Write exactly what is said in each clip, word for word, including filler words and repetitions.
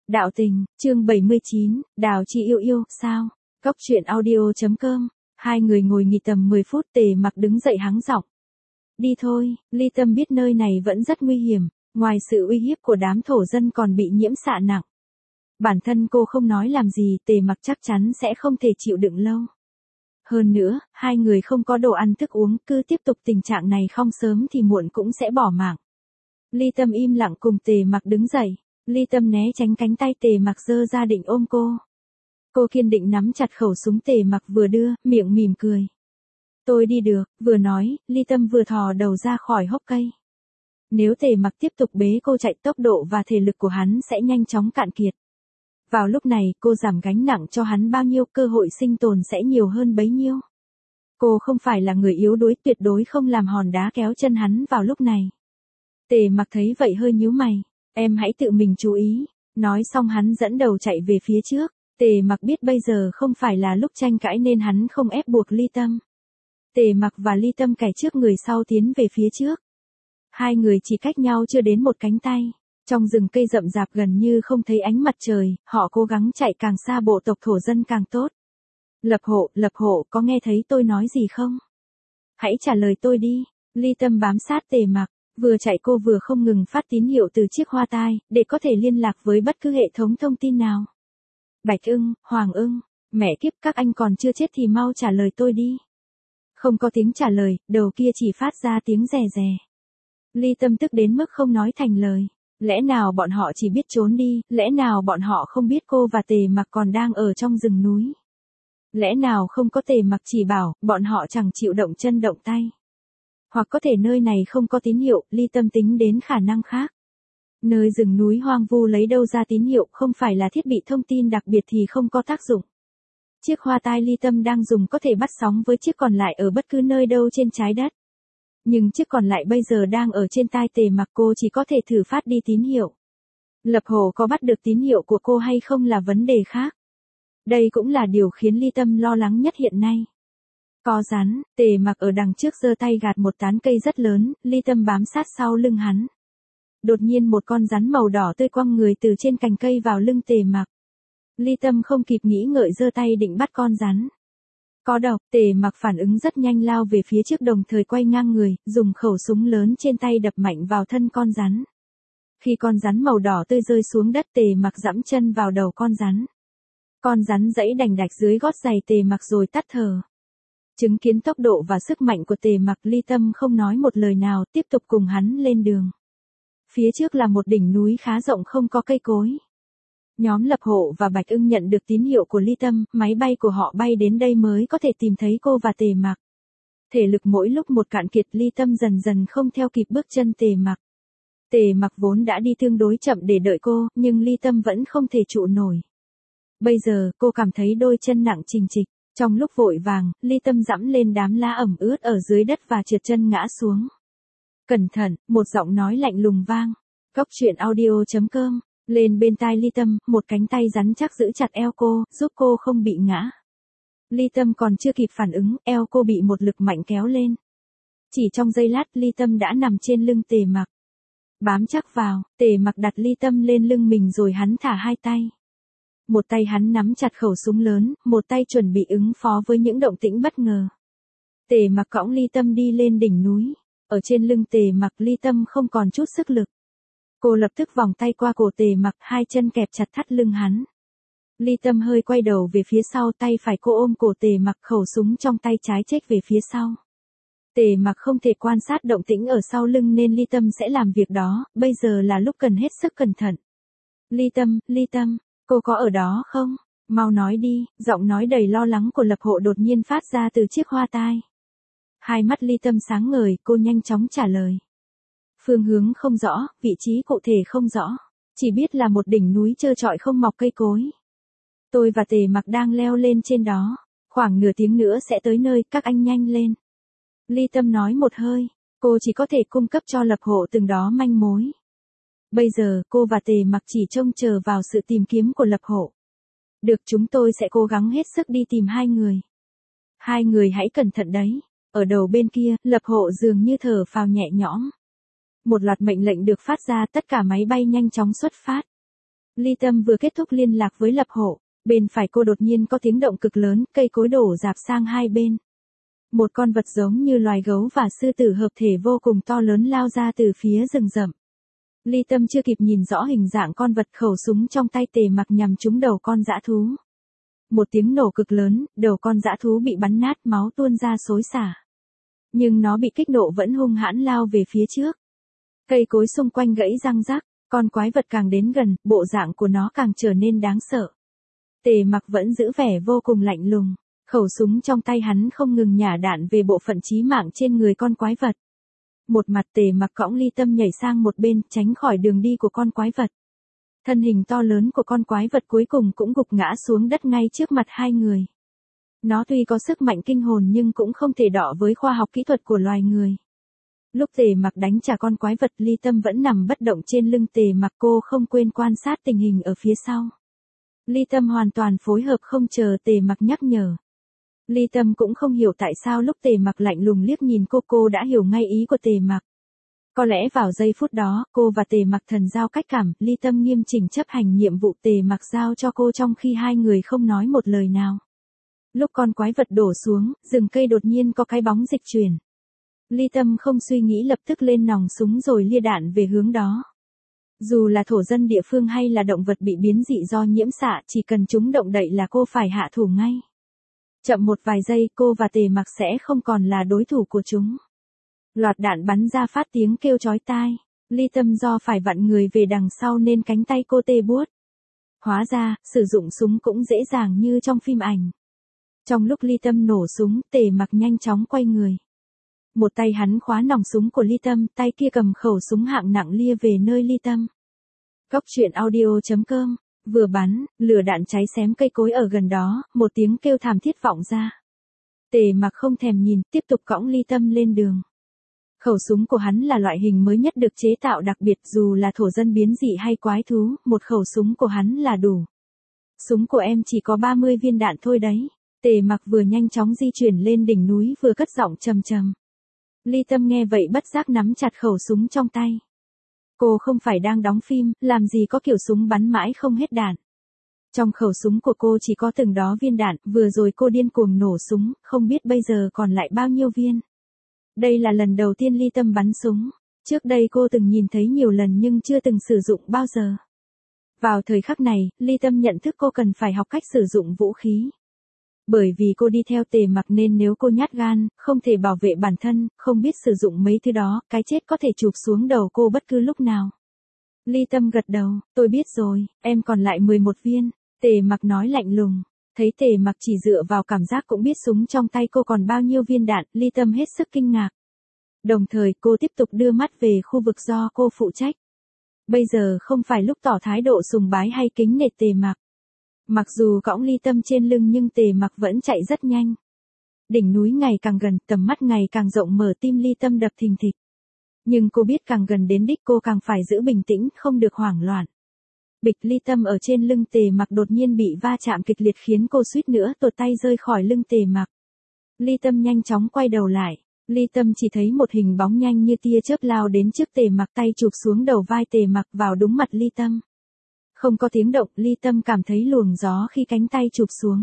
Đạo tình, chương bảy mươi chín, Đào Chi yêu yêu, sao? Cốc truyện audio.com. Hai người ngồi nghỉ tầm mười phút, Tề Mặc đứng dậy hắng giọng. Đi thôi, Ly Tâm biết nơi này vẫn rất nguy hiểm, ngoài sự uy hiếp của đám thổ dân còn bị nhiễm xạ nặng. Bản thân cô không nói làm gì, Tề Mặc chắc chắn sẽ không thể chịu đựng lâu. Hơn nữa, hai người không có đồ ăn thức uống, cứ tiếp tục tình trạng này không sớm thì muộn cũng sẽ bỏ mạng. Ly Tâm im lặng cùng Tề Mặc đứng dậy. Ly Tâm né tránh cánh tay Tề Mặc giơ ra định ôm cô. Cô kiên định nắm chặt khẩu súng Tề Mặc vừa đưa, miệng mỉm cười. Tôi đi được, vừa nói, Ly Tâm vừa thò đầu ra khỏi hốc cây. Nếu Tề Mặc tiếp tục bế cô chạy, tốc độ và thể lực của hắn sẽ nhanh chóng cạn kiệt. Vào lúc này, cô giảm gánh nặng cho hắn bao nhiêu, cơ hội sinh tồn sẽ nhiều hơn bấy nhiêu. Cô không phải là người yếu đuối, tuyệt đối không làm hòn đá kéo chân hắn vào lúc này. Tề Mặc thấy vậy hơi nhíu mày. Em hãy tự mình chú ý. Nói xong hắn dẫn đầu chạy về phía trước. Tề Mặc biết bây giờ không phải là lúc tranh cãi nên hắn không ép buộc Ly Tâm. Tề Mặc và Ly Tâm kẻ trước người sau tiến về phía trước. Hai người chỉ cách nhau chưa đến một cánh tay. Trong rừng cây rậm rạp gần như không thấy ánh mặt trời, họ cố gắng chạy càng xa bộ tộc thổ dân càng tốt. Lập hộ, lập hộ, có nghe thấy tôi nói gì không? Hãy trả lời tôi đi. Ly Tâm bám sát Tề Mặc. Vừa chạy cô vừa không ngừng phát tín hiệu từ chiếc hoa tai, để có thể liên lạc với bất cứ hệ thống thông tin nào. Bạch ưng, Hoàng ưng, mẹ kiếp, các anh còn chưa chết thì mau trả lời tôi đi. Không có tiếng trả lời, đầu kia chỉ phát ra tiếng rè rè. Ly Tâm tức đến mức không nói thành lời. Lẽ nào bọn họ chỉ biết trốn đi, lẽ nào bọn họ không biết cô và Tề Mặc còn đang ở trong rừng núi. Lẽ nào không có Tề Mặc chỉ bảo, bọn họ chẳng chịu động chân động tay. Hoặc có thể nơi này không có tín hiệu, Ly Tâm tính đến khả năng khác. Nơi rừng núi hoang vu lấy đâu ra tín hiệu, không phải là thiết bị thông tin đặc biệt thì không có tác dụng. Chiếc hoa tai Ly Tâm đang dùng có thể bắt sóng với chiếc còn lại ở bất cứ nơi đâu trên trái đất. Nhưng chiếc còn lại bây giờ đang ở trên tai Tề Mặc, cô chỉ có thể thử phát đi tín hiệu. Lập Hồ có bắt được tín hiệu của cô hay không là vấn đề khác. Đây cũng là điều khiến Ly Tâm lo lắng nhất hiện nay. Có rắn, Tề Mặc ở đằng trước giơ tay gạt một tán cây rất lớn, Ly Tâm bám sát sau lưng hắn. Đột nhiên một con rắn màu đỏ tươi quăng người từ trên cành cây vào lưng Tề Mặc. Ly Tâm không kịp nghĩ ngợi giơ tay định bắt con rắn. Có độc, Tề Mặc phản ứng rất nhanh lao về phía trước đồng thời quay ngang người, dùng khẩu súng lớn trên tay đập mạnh vào thân con rắn. Khi con rắn màu đỏ tươi rơi xuống đất, Tề Mặc giẫm chân vào đầu con rắn. Con rắn giãy đành đạch dưới gót giày Tề Mặc rồi tắt thở. Chứng kiến tốc độ và sức mạnh của Tề Mặc, Ly Tâm không nói một lời nào, tiếp tục cùng hắn lên đường. Phía trước là một đỉnh núi khá rộng không có cây cối. Nhóm Lập Hộ và Bạch Ưng nhận được tín hiệu của Ly Tâm, máy bay của họ bay đến đây mới có thể tìm thấy cô và Tề Mặc. Thể lực mỗi lúc một cạn kiệt, Ly Tâm dần dần không theo kịp bước chân Tề Mặc. Tề Mặc vốn đã đi tương đối chậm để đợi cô, nhưng Ly Tâm vẫn không thể trụ nổi. Bây giờ, cô cảm thấy đôi chân nặng chình chịch. Trong lúc vội vàng, Ly Tâm dẫm lên đám lá ẩm ướt ở dưới đất và trượt chân ngã xuống. Cẩn thận, một giọng nói lạnh lùng vang. Cốc truyện audio.com. Lên bên tai Ly Tâm, một cánh tay rắn chắc giữ chặt eo cô, giúp cô không bị ngã. Ly Tâm còn chưa kịp phản ứng, eo cô bị một lực mạnh kéo lên. Chỉ trong giây lát, Ly Tâm đã nằm trên lưng Tề Mặc. Bám chắc vào, Tề Mặc đặt Ly Tâm lên lưng mình rồi hắn thả hai tay. Một tay hắn nắm chặt khẩu súng lớn, một tay chuẩn bị ứng phó với những động tĩnh bất ngờ. Tề Mặc cõng Ly Tâm đi lên đỉnh núi. Ở trên lưng Tề Mặc, Ly Tâm không còn chút sức lực. Cô lập tức vòng tay qua cổ Tề Mặc, hai chân kẹp chặt thắt lưng hắn. Ly Tâm hơi quay đầu về phía sau, tay phải cô ôm cổ Tề Mặc, khẩu súng trong tay trái chếch về phía sau. Tề Mặc không thể quan sát động tĩnh ở sau lưng nên Ly Tâm sẽ làm việc đó, bây giờ là lúc cần hết sức cẩn thận. Ly Tâm, Ly Tâm, cô có ở đó không? Mau nói đi, giọng nói đầy lo lắng của Lập Hộ đột nhiên phát ra từ chiếc hoa tai. Hai mắt Ly Tâm sáng ngời, cô nhanh chóng trả lời. Phương hướng không rõ, vị trí cụ thể không rõ. Chỉ biết là một đỉnh núi trơ trọi không mọc cây cối. Tôi và Tề Mặc đang leo lên trên đó. Khoảng nửa tiếng nữa sẽ tới nơi, các anh nhanh lên. Ly Tâm nói một hơi. Cô chỉ có thể cung cấp cho Lập Hộ từng đó manh mối. Bây giờ, cô và Tề Mặc chỉ trông chờ vào sự tìm kiếm của Lập Hộ. Được, chúng tôi sẽ cố gắng hết sức đi tìm hai người. Hai người hãy cẩn thận đấy. Ở đầu bên kia, Lập Hộ dường như thở phào nhẹ nhõm. Một loạt mệnh lệnh được phát ra, tất cả máy bay nhanh chóng xuất phát. Ly Tâm vừa kết thúc liên lạc với Lập Hộ, bên phải cô đột nhiên có tiếng động cực lớn, cây cối đổ rạp sang hai bên. Một con vật giống như loài gấu và sư tử hợp thể vô cùng to lớn lao ra từ phía rừng rậm. Ly Tâm chưa kịp nhìn rõ hình dạng con vật, khẩu súng trong tay Tề Mặc nhằm trúng đầu con dã thú. Một tiếng nổ cực lớn, đầu con dã thú bị bắn nát, máu tuôn ra xối xả. Nhưng nó bị kích nộ vẫn hung hãn lao về phía trước. Cây cối xung quanh gãy răng rắc, con quái vật càng đến gần, bộ dạng của nó càng trở nên đáng sợ. Tề Mặc vẫn giữ vẻ vô cùng lạnh lùng, khẩu súng trong tay hắn không ngừng nhả đạn về bộ phận chí mạng trên người con quái vật. Một mặt Tề Mặc cõng Ly Tâm nhảy sang một bên, tránh khỏi đường đi của con quái vật. Thân hình to lớn của con quái vật cuối cùng cũng gục ngã xuống đất ngay trước mặt hai người. Nó tuy có sức mạnh kinh hồn nhưng cũng không thể đọ với khoa học kỹ thuật của loài người. Lúc Tề Mặc đánh trả con quái vật, Ly Tâm vẫn nằm bất động trên lưng Tề Mặc, cô không quên quan sát tình hình ở phía sau. Ly Tâm hoàn toàn phối hợp không chờ Tề Mặc nhắc nhở. Ly Tâm cũng không hiểu tại sao lúc Tề Mặc lạnh lùng liếc nhìn cô, cô đã hiểu ngay ý của Tề Mặc. Có lẽ vào giây phút đó, cô và Tề Mặc thần giao cách cảm, Ly Tâm nghiêm chỉnh chấp hành nhiệm vụ Tề Mặc giao cho cô trong khi hai người không nói một lời nào. Lúc con quái vật đổ xuống, rừng cây đột nhiên có cái bóng dịch chuyển. Ly Tâm không suy nghĩ lập tức lên nòng súng rồi lia đạn về hướng đó. Dù là thổ dân địa phương hay là động vật bị biến dị do nhiễm xạ, chỉ cần chúng động đậy là cô phải hạ thủ ngay. Chậm một vài giây, cô và Tề Mặc sẽ không còn là đối thủ của chúng. Loạt đạn bắn ra phát tiếng kêu chói tai. Ly Tâm do phải vặn người về đằng sau nên cánh tay cô tê buốt. Hóa ra, sử dụng súng cũng dễ dàng như trong phim ảnh. Trong lúc Ly Tâm nổ súng, Tề Mặc nhanh chóng quay người. Một tay hắn khóa nòng súng của Ly Tâm, tay kia cầm khẩu súng hạng nặng lia về nơi Ly Tâm. Cóc truyện audio chấm com. Vừa bắn, lửa đạn cháy xém cây cối ở gần đó, một tiếng kêu thảm thiết vọng ra. Tề Mặc không thèm nhìn, tiếp tục cõng Ly Tâm lên đường. Khẩu súng của hắn là loại hình mới nhất được chế tạo đặc biệt, dù là thổ dân biến dị hay quái thú, một khẩu súng của hắn là đủ. Súng của em chỉ có ba mươi viên đạn thôi đấy. Tề Mặc vừa nhanh chóng di chuyển lên đỉnh núi vừa cất giọng trầm trầm. Ly Tâm nghe vậy bất giác nắm chặt khẩu súng trong tay. Cô không phải đang đóng phim, làm gì có kiểu súng bắn mãi không hết đạn. Trong khẩu súng của cô chỉ có từng đó viên đạn, vừa rồi cô điên cuồng nổ súng, không biết bây giờ còn lại bao nhiêu viên. Đây là lần đầu tiên Ly Tâm bắn súng. Trước đây cô từng nhìn thấy nhiều lần nhưng chưa từng sử dụng bao giờ. Vào thời khắc này, Ly Tâm nhận thức cô cần phải học cách sử dụng vũ khí. Bởi vì cô đi theo Tề Mặc nên nếu cô nhát gan, không thể bảo vệ bản thân, không biết sử dụng mấy thứ đó, cái chết có thể chụp xuống đầu cô bất cứ lúc nào. Ly Tâm gật đầu, tôi biết rồi, em còn lại mười một viên. Tề Mặc nói lạnh lùng. Thấy Tề Mặc chỉ dựa vào cảm giác cũng biết súng trong tay cô còn bao nhiêu viên đạn, Ly Tâm hết sức kinh ngạc. Đồng thời cô tiếp tục đưa mắt về khu vực do cô phụ trách. Bây giờ không phải lúc tỏ thái độ sùng bái hay kính nể Tề Mặc. Mặc dù cõng Ly Tâm trên lưng nhưng Tề Mặc vẫn chạy rất nhanh. Đỉnh núi ngày càng gần, tầm mắt ngày càng rộng mở, tim Ly Tâm đập thình thịch. Nhưng cô biết càng gần đến đích cô càng phải giữ bình tĩnh, không được hoảng loạn. Bịch, Ly Tâm ở trên lưng Tề Mặc đột nhiên bị va chạm kịch liệt khiến cô suýt nữa tuột tay rơi khỏi lưng Tề Mặc. Ly Tâm nhanh chóng quay đầu lại. Ly Tâm chỉ thấy một hình bóng nhanh như tia chớp lao đến trước Tề Mặc, tay chụp xuống đầu vai Tề Mặc vào đúng mặt Ly Tâm. Không có tiếng động, Ly Tâm cảm thấy luồng gió khi cánh tay chụp xuống.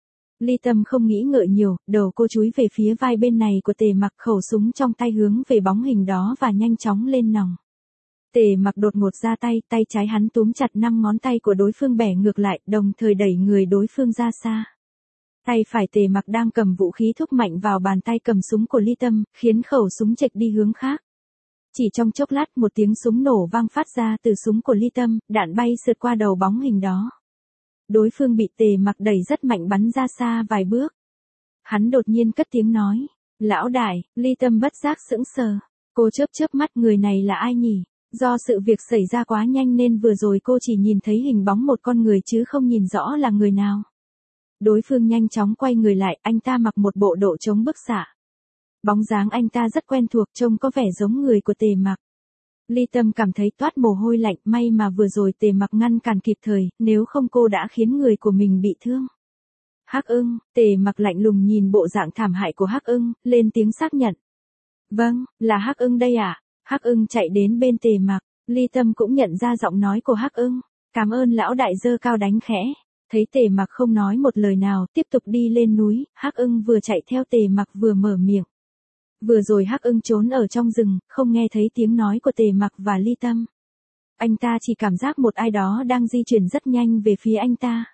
Ly Tâm không nghĩ ngợi nhiều, đầu cô chúi về phía vai bên này của Tề Mặc, khẩu súng trong tay hướng về bóng hình đó và nhanh chóng lên nòng. Tề Mặc đột ngột ra tay, tay trái hắn túm chặt năm ngón tay của đối phương bẻ ngược lại, đồng thời đẩy người đối phương ra xa. Tay phải Tề Mặc đang cầm vũ khí thúc mạnh vào bàn tay cầm súng của Ly Tâm, khiến khẩu súng chệch đi hướng khác. Chỉ trong chốc lát một tiếng súng nổ vang phát ra từ súng của Ly Tâm, đạn bay sượt qua đầu bóng hình đó. Đối phương bị Tề Mặc đẩy rất mạnh bắn ra xa vài bước. Hắn đột nhiên cất tiếng nói, lão đại. Ly Tâm bất giác sững sờ. Cô chớp chớp mắt, người này là ai nhỉ? Do sự việc xảy ra quá nhanh nên vừa rồi cô chỉ nhìn thấy hình bóng một con người chứ không nhìn rõ là người nào. Đối phương nhanh chóng quay người lại, anh ta mặc một bộ đồ chống bức xạ. Bóng dáng anh ta rất quen thuộc, trông có vẻ giống người của Tề Mặc. Ly Tâm cảm thấy toát mồ hôi lạnh, may mà vừa rồi Tề Mặc ngăn cản kịp thời, nếu không cô đã khiến người của mình bị thương. Hắc Ưng. Tề Mặc lạnh lùng nhìn bộ dạng thảm hại của Hắc Ưng, lên tiếng xác nhận. Vâng, là Hắc Ưng đây ạ. À? Hắc Ưng chạy đến bên Tề Mặc, Ly Tâm cũng nhận ra giọng nói của Hắc Ưng. Cảm ơn lão đại, giơ cao đánh khẽ. Thấy Tề Mặc không nói một lời nào, tiếp tục đi lên núi, Hắc Ưng vừa chạy theo Tề Mặc vừa mở miệng. Vừa rồi Hắc Ưng trốn ở trong rừng, không nghe thấy tiếng nói của Tề Mặc và Ly Tâm. Anh ta chỉ cảm giác một ai đó đang di chuyển rất nhanh về phía anh ta.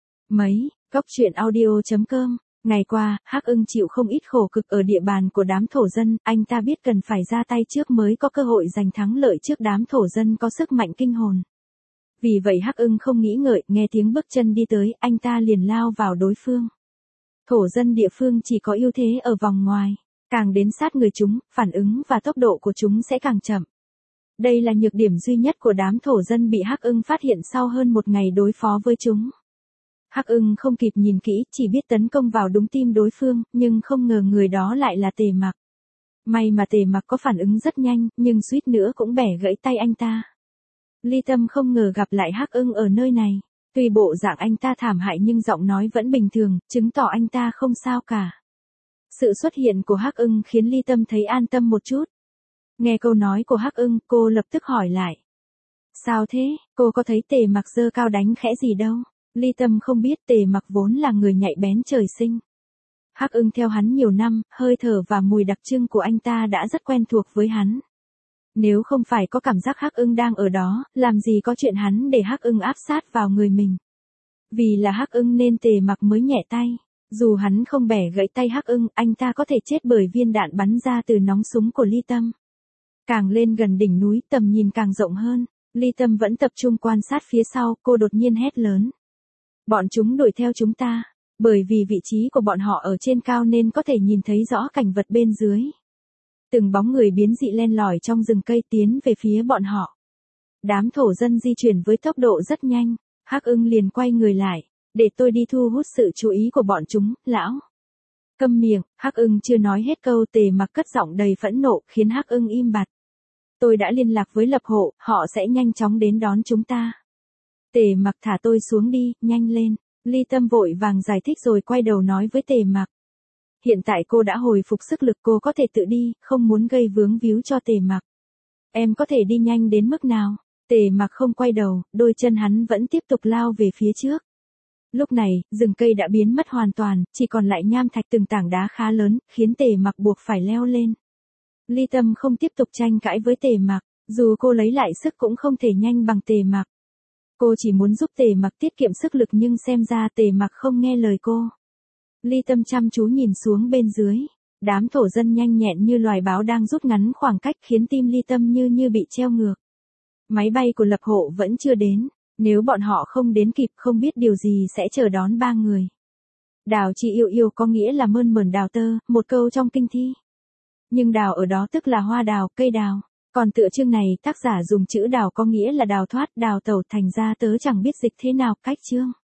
Mấy, Góc truyện audio chấm com. Ngày qua, Hắc Ưng chịu không ít khổ cực ở địa bàn của đám thổ dân, anh ta biết cần phải ra tay trước mới có cơ hội giành thắng lợi trước đám thổ dân có sức mạnh kinh hồn. Vì vậy Hắc Ưng không nghĩ ngợi, nghe tiếng bước chân đi tới, anh ta liền lao vào đối phương. Thổ dân địa phương chỉ có ưu thế ở vòng ngoài, càng đến sát người chúng, phản ứng và tốc độ của chúng sẽ càng chậm. Đây là nhược điểm duy nhất của đám thổ dân bị Hắc Ưng phát hiện sau hơn một ngày đối phó với chúng. Hắc Ưng không kịp nhìn kỹ, chỉ biết tấn công vào đúng tim đối phương, nhưng không ngờ người đó lại là Tề Mặc. May mà Tề Mặc có phản ứng rất nhanh, nhưng suýt nữa cũng bẻ gãy tay anh ta. Ly Tâm không ngờ gặp lại Hắc Ưng ở nơi này. Tuy bộ dạng anh ta thảm hại nhưng giọng nói vẫn bình thường, chứng tỏ anh ta không sao cả. Sự xuất hiện của Hắc Ưng khiến Ly Tâm thấy an tâm một chút. Nghe câu nói của Hắc Ưng, cô lập tức hỏi lại. Sao thế, cô có thấy Tề Mặc giơ cao đánh khẽ gì đâu? Ly Tâm không biết Tề Mặc vốn là người nhạy bén trời sinh. Hắc Ưng theo hắn nhiều năm, hơi thở và mùi đặc trưng của anh ta đã rất quen thuộc với hắn. Nếu không phải có cảm giác Hắc Ưng đang ở đó, làm gì có chuyện hắn để Hắc Ưng áp sát vào người mình. Vì là Hắc Ưng nên Tề Mặc mới nhẹ tay. Dù hắn không bẻ gãy tay Hắc Ưng, anh ta có thể chết bởi viên đạn bắn ra từ nòng súng của Ly Tâm. Càng lên gần đỉnh núi, tầm nhìn càng rộng hơn. Ly Tâm vẫn tập trung quan sát phía sau, cô đột nhiên hét lớn. Bọn chúng đuổi theo chúng ta. Bởi vì vị trí của bọn họ ở trên cao nên có thể nhìn thấy rõ cảnh vật bên dưới. Từng bóng người biến dị len lỏi trong rừng cây tiến về phía bọn họ. Đám thổ dân di chuyển với tốc độ rất nhanh. Hắc Ưng liền quay người lại. Để tôi đi thu hút sự chú ý của bọn chúng, lão. Câm miệng, Hắc Ưng chưa nói hết câu, Tề Mặc cất giọng đầy phẫn nộ, khiến Hắc Ưng im bặt. Tôi đã liên lạc với lập hộ, họ sẽ nhanh chóng đến đón chúng ta. Tề Mặc thả tôi xuống đi, nhanh lên. Ly Tâm vội vàng giải thích rồi quay đầu nói với Tề Mặc. Hiện tại cô đã hồi phục sức lực, cô có thể tự đi, không muốn gây vướng víu cho Tề Mặc. Em có thể đi nhanh đến mức nào? Tề Mặc không quay đầu, đôi chân hắn vẫn tiếp tục lao về phía trước. Lúc này, rừng cây đã biến mất hoàn toàn, chỉ còn lại nham thạch từng tảng đá khá lớn, khiến Tề Mặc buộc phải leo lên. Ly Tâm không tiếp tục tranh cãi với Tề Mặc, dù cô lấy lại sức cũng không thể nhanh bằng Tề Mặc. Cô chỉ muốn giúp Tề Mặc tiết kiệm sức lực nhưng xem ra Tề Mặc không nghe lời cô. Ly Tâm chăm chú nhìn xuống bên dưới. Đám thổ dân nhanh nhẹn như loài báo đang rút ngắn khoảng cách khiến tim Ly Tâm như như bị treo ngược. Máy bay của lập hộ vẫn chưa đến. Nếu bọn họ không đến kịp không biết điều gì sẽ chờ đón ba người. Đào chi yêu yêu có nghĩa là mơn mởn đào tơ, một câu trong kinh thi. Nhưng đào ở đó tức là hoa đào, cây đào. Còn tựa chương này tác giả dùng chữ đào có nghĩa là đào thoát, đào tẩu, thành ra tớ chẳng biết dịch thế nào cách chương.